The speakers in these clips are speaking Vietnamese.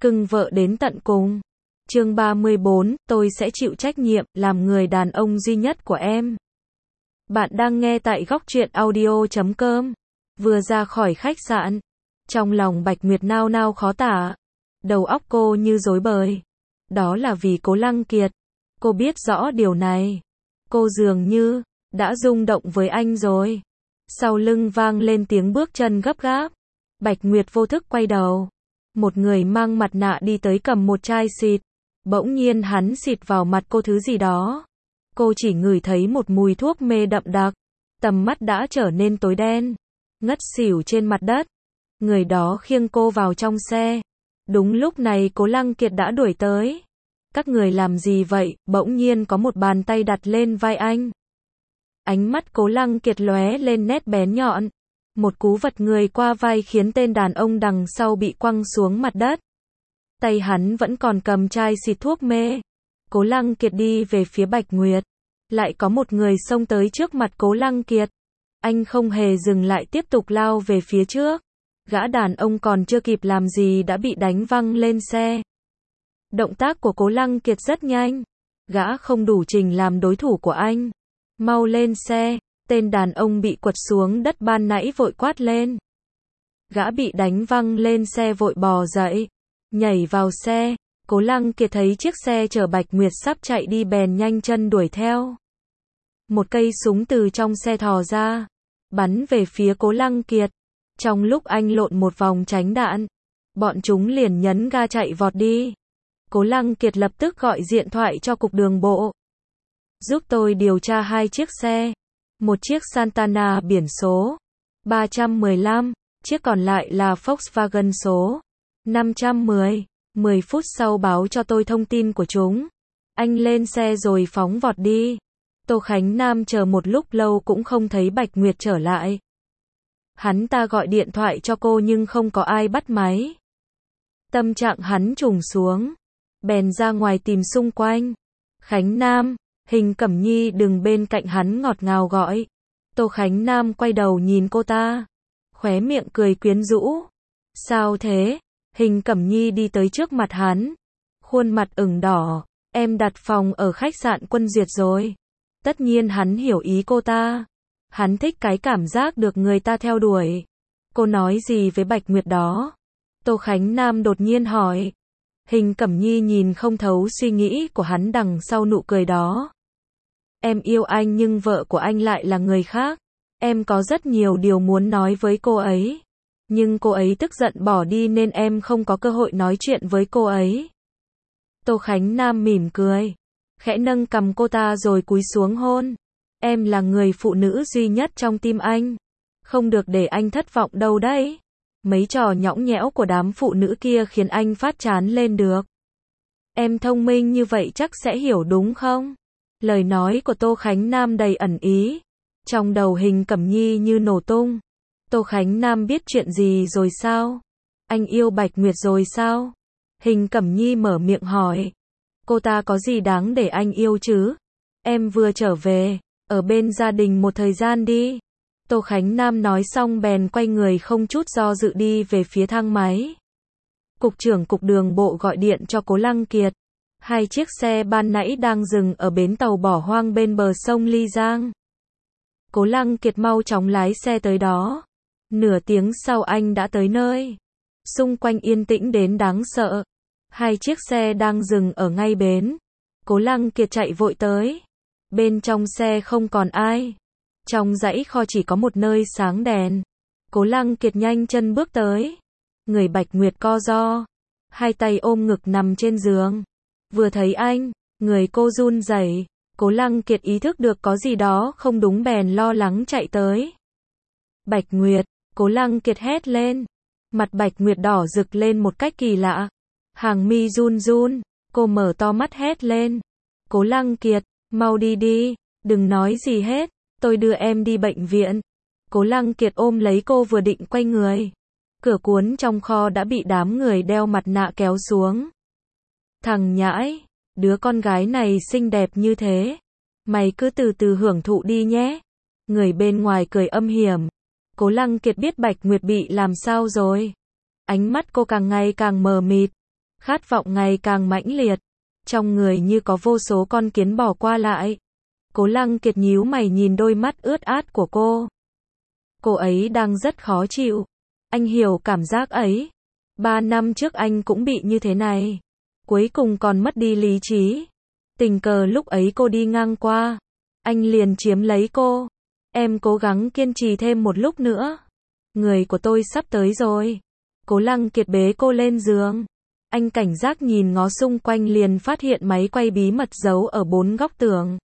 cưng vợ đến tận cùng. Chương 34, tôi sẽ chịu trách nhiệm, làm người đàn ông duy nhất của em. Bạn đang nghe tại góc truyện audio.com. Vừa ra khỏi khách sạn, trong lòng Bạch Nguyệt nao nao khó tả. Đầu óc cô như rối bời. Đó là vì Cố Lăng Kiệt. Cô biết rõ điều này. Cô dường như đã rung động với anh rồi. Sau lưng vang lên tiếng bước chân gấp gáp. Bạch Nguyệt vô thức quay đầu. Một người mang mặt nạ đi tới cầm một chai xịt. Bỗng nhiên hắn xịt vào mặt cô thứ gì đó. Cô chỉ ngửi thấy một mùi thuốc mê đậm đặc. Tầm mắt đã trở nên tối đen. Ngất xỉu trên mặt đất. Người đó khiêng cô vào trong xe. Đúng lúc này Cố Lăng Kiệt đã đuổi tới. Các người làm gì vậy? Bỗng nhiên có một bàn tay đặt lên vai anh. Ánh mắt Cố Lăng Kiệt lóe lên nét bén nhọn. Một cú vật người qua vai khiến tên đàn ông đằng sau bị quăng xuống mặt đất. Tay hắn vẫn còn cầm chai xịt thuốc mê. Cố Lăng Kiệt đi về phía Bạch Nguyệt. Lại có một người xông tới trước mặt Cố Lăng Kiệt. Anh không hề dừng lại tiếp tục lao về phía trước. Gã đàn ông còn chưa kịp làm gì đã bị đánh văng lên xe. Động tác của Cố Lăng Kiệt rất nhanh. Gã không đủ trình làm đối thủ của anh. Mau lên xe. Tên đàn ông bị quật xuống đất ban nãy vội quát lên. Gã bị đánh văng lên xe vội bò dậy. Nhảy vào xe. Cố Lăng Kiệt thấy chiếc xe chở Bạch Nguyệt sắp chạy đi bèn nhanh chân đuổi theo. Một cây súng từ trong xe thò ra. Bắn về phía Cố Lăng Kiệt. Trong lúc anh lộn một vòng tránh đạn. Bọn chúng liền nhấn ga chạy vọt đi. Cố Lăng Kiệt lập tức gọi điện thoại cho cục đường bộ. Giúp tôi điều tra hai chiếc xe. Một chiếc Santana biển số 315, chiếc còn lại là Volkswagen số 510. 10 phút sau báo cho tôi thông tin của chúng. Anh lên xe rồi phóng vọt đi. Tô Khánh Nam chờ một lúc lâu cũng không thấy Bạch Nguyệt trở lại. Hắn ta gọi điện thoại cho cô nhưng không có ai bắt máy. Tâm trạng hắn trùng xuống. Bèn ra ngoài tìm xung quanh. Khánh Nam, Hình Cẩm Nhi đứng bên cạnh hắn ngọt ngào gọi. Tô Khánh Nam quay đầu nhìn cô ta. Khóe miệng cười quyến rũ. Sao thế? Hình Cẩm Nhi đi tới trước mặt hắn. Khuôn mặt ửng đỏ. Em đặt phòng ở khách sạn Quân Duyệt rồi. Tất nhiên hắn hiểu ý cô ta. Hắn thích cái cảm giác được người ta theo đuổi. Cô nói gì với Bạch Nguyệt đó? Tô Khánh Nam đột nhiên hỏi. Hình Cẩm Nhi nhìn không thấu suy nghĩ của hắn đằng sau nụ cười đó. Em yêu anh nhưng vợ của anh lại là người khác. Em có rất nhiều điều muốn nói với cô ấy. Nhưng cô ấy tức giận bỏ đi nên em không có cơ hội nói chuyện với cô ấy. Tô Khánh Nam mỉm cười. Khẽ nâng cằm cô ta rồi cúi xuống hôn. Em là người phụ nữ duy nhất trong tim anh. Không được để anh thất vọng đâu đấy. Mấy trò nhõng nhẽo của đám phụ nữ kia khiến anh phát chán lên được. Em thông minh như vậy chắc sẽ hiểu đúng không? Lời nói của Tô Khánh Nam đầy ẩn ý. Trong đầu Hình Cẩm Nhi như nổ tung. Tô Khánh Nam biết chuyện gì rồi sao? Anh yêu Bạch Nguyệt rồi sao? Hình Cẩm Nhi mở miệng hỏi. Cô ta có gì đáng để anh yêu chứ? Em vừa trở về, ở bên gia đình một thời gian đi. Tô Khánh Nam nói xong bèn quay người không chút do dự đi về phía thang máy. Cục trưởng cục đường bộ gọi điện cho Cố Lăng Kiệt. Hai chiếc xe ban nãy đang dừng ở bến tàu bỏ hoang bên bờ sông Ly Giang. Cố Lăng Kiệt mau chóng lái xe tới đó. Nửa tiếng sau anh đã tới nơi. Xung quanh yên tĩnh đến đáng sợ. Hai chiếc xe đang dừng ở ngay bến. Cố Lăng Kiệt chạy vội tới. Bên trong xe không còn ai. Trong dãy kho chỉ có một nơi sáng đèn. Cố Lăng Kiệt nhanh chân bước tới. Người Bạch Nguyệt co ro. Hai tay ôm ngực nằm trên giường. Vừa thấy anh, người cô run rẩy. Cố Lăng Kiệt ý thức được có gì đó không đúng bèn lo lắng chạy tới. Bạch Nguyệt, Cố Lăng Kiệt hét lên. Mặt Bạch Nguyệt đỏ rực lên một cách kỳ lạ. Hàng mi run run, cô mở to mắt hét lên. Cố Lăng Kiệt, mau đi đi, đừng nói gì hết, tôi đưa em đi bệnh viện. Cố Lăng Kiệt ôm lấy cô vừa định quay người. Cửa cuốn trong kho đã bị đám người đeo mặt nạ kéo xuống. Thằng nhãi, đứa con gái này xinh đẹp như thế. Mày cứ từ từ hưởng thụ đi nhé. Người bên ngoài cười âm hiểm. Cố Lăng Kiệt biết Bạch Nguyệt bị làm sao rồi. Ánh mắt cô càng ngày càng mờ mịt. Khát vọng ngày càng mãnh liệt. Trong người như có vô số con kiến bò qua lại. Cố Lăng Kiệt nhíu mày nhìn đôi mắt ướt át của cô. Cô ấy đang rất khó chịu. Anh hiểu cảm giác ấy. 3 năm trước anh cũng bị như thế này. Cuối cùng còn mất đi lý trí. Tình cờ lúc ấy cô đi ngang qua. Anh liền chiếm lấy cô. Em cố gắng kiên trì thêm một lúc nữa. Người của tôi sắp tới rồi. Cố Lăng Kiệt bế cô lên giường. Anh cảnh giác nhìn ngó xung quanh liền phát hiện máy quay bí mật giấu ở 4 góc tường.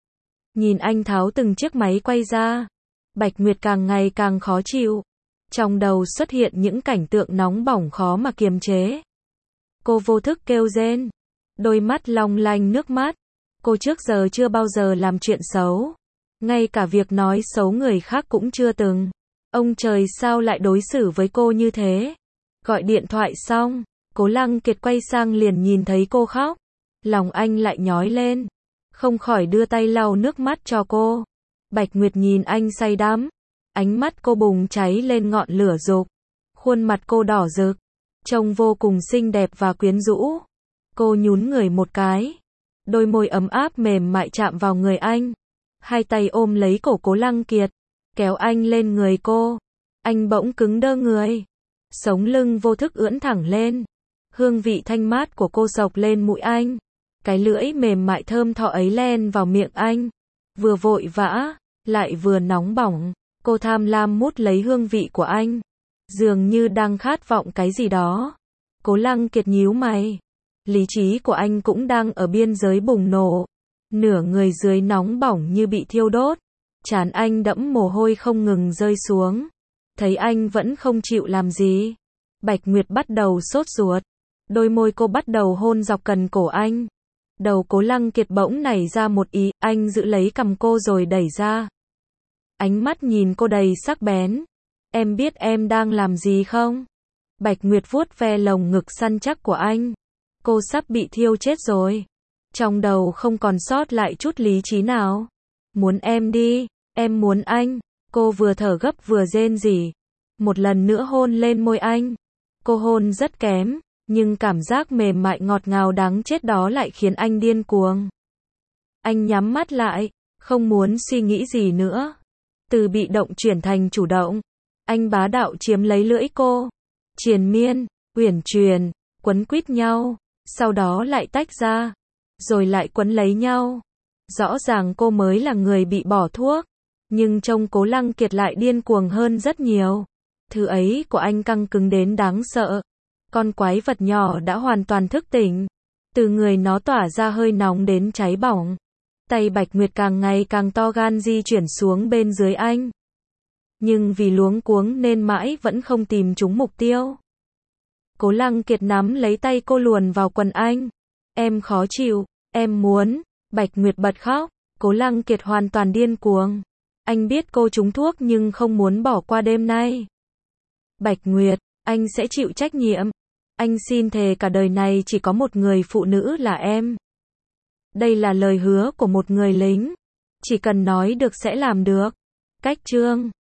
Nhìn anh tháo từng chiếc máy quay ra. Bạch Nguyệt càng ngày càng khó chịu. Trong đầu xuất hiện những cảnh tượng nóng bỏng khó mà kiềm chế. Cô vô thức kêu rên. Đôi mắt long lanh nước mắt. Cô trước giờ chưa bao giờ làm chuyện xấu. Ngay cả việc nói xấu người khác cũng chưa từng. Ông trời sao lại đối xử với cô như thế? Gọi điện thoại xong, Cố Lăng Kiệt quay sang liền nhìn thấy cô khóc. Lòng anh lại nhói lên. Không khỏi đưa tay lau nước mắt cho cô. Bạch Nguyệt nhìn anh say đắm. Ánh mắt cô bùng cháy lên ngọn lửa dục. Khuôn mặt cô đỏ rực. Trông vô cùng xinh đẹp và quyến rũ. Cô nhún người một cái. Đôi môi ấm áp mềm mại chạm vào người anh. Hai tay ôm lấy cổ Cố Lăng Kiệt. Kéo anh lên người cô. Anh bỗng cứng đơ người. Sống lưng vô thức ưỡn thẳng lên. Hương vị thanh mát của cô xộc lên mũi anh. Cái lưỡi mềm mại thơm tho ấy len vào miệng anh. Vừa vội vã, lại vừa nóng bỏng. Cô tham lam mút lấy hương vị của anh. Dường như đang khát vọng cái gì đó. Cố Lăng Kiệt nhíu mày. Lý trí của anh cũng đang ở biên giới bùng nổ. Nửa người dưới nóng bỏng như bị thiêu đốt. Trán anh đẫm mồ hôi không ngừng rơi xuống. Thấy anh vẫn không chịu làm gì. Bạch Nguyệt bắt đầu sốt ruột. Đôi môi cô bắt đầu hôn dọc cần cổ anh. Đầu Cố Lăng Kiệt bỗng nảy ra một ý, anh giữ lấy cằm cô rồi đẩy ra. Ánh mắt nhìn cô đầy sắc bén. Em biết em đang làm gì không? Bạch Nguyệt vuốt ve lồng ngực săn chắc của anh. Cô sắp bị thiêu chết rồi. Trong đầu không còn sót lại chút lý trí nào. Muốn em đi, em muốn anh. Cô vừa thở gấp vừa rên rỉ. Một lần nữa hôn lên môi anh. Cô hôn rất kém, nhưng cảm giác mềm mại ngọt ngào đáng chết đó lại khiến anh điên cuồng. Anh nhắm mắt lại, không muốn suy nghĩ gì nữa. Từ bị động chuyển thành chủ động. Anh bá đạo chiếm lấy lưỡi cô. Triền miên, uyển chuyển, quấn quýt nhau. Sau đó lại tách ra. Rồi lại quấn lấy nhau. Rõ ràng cô mới là người bị bỏ thuốc. Nhưng trông Cố Lăng Kiệt lại điên cuồng hơn rất nhiều. Thứ ấy của anh căng cứng đến đáng sợ. Con quái vật nhỏ đã hoàn toàn thức tỉnh. Từ người nó tỏa ra hơi nóng đến cháy bỏng. Tay Bạch Nguyệt càng ngày càng to gan di chuyển xuống bên dưới anh. Nhưng vì luống cuống nên mãi vẫn không tìm trúng mục tiêu. Cố Lăng Kiệt nắm lấy tay cô luồn vào quần anh. Em khó chịu, em muốn. Bạch Nguyệt bật khóc. Cố Lăng Kiệt hoàn toàn điên cuồng. Anh biết cô trúng thuốc nhưng không muốn bỏ qua đêm nay. Bạch Nguyệt, anh sẽ chịu trách nhiệm. Anh xin thề cả đời này chỉ có một người phụ nữ là em. Đây là lời hứa của một người lính. Chỉ cần nói được sẽ làm được. Cách chương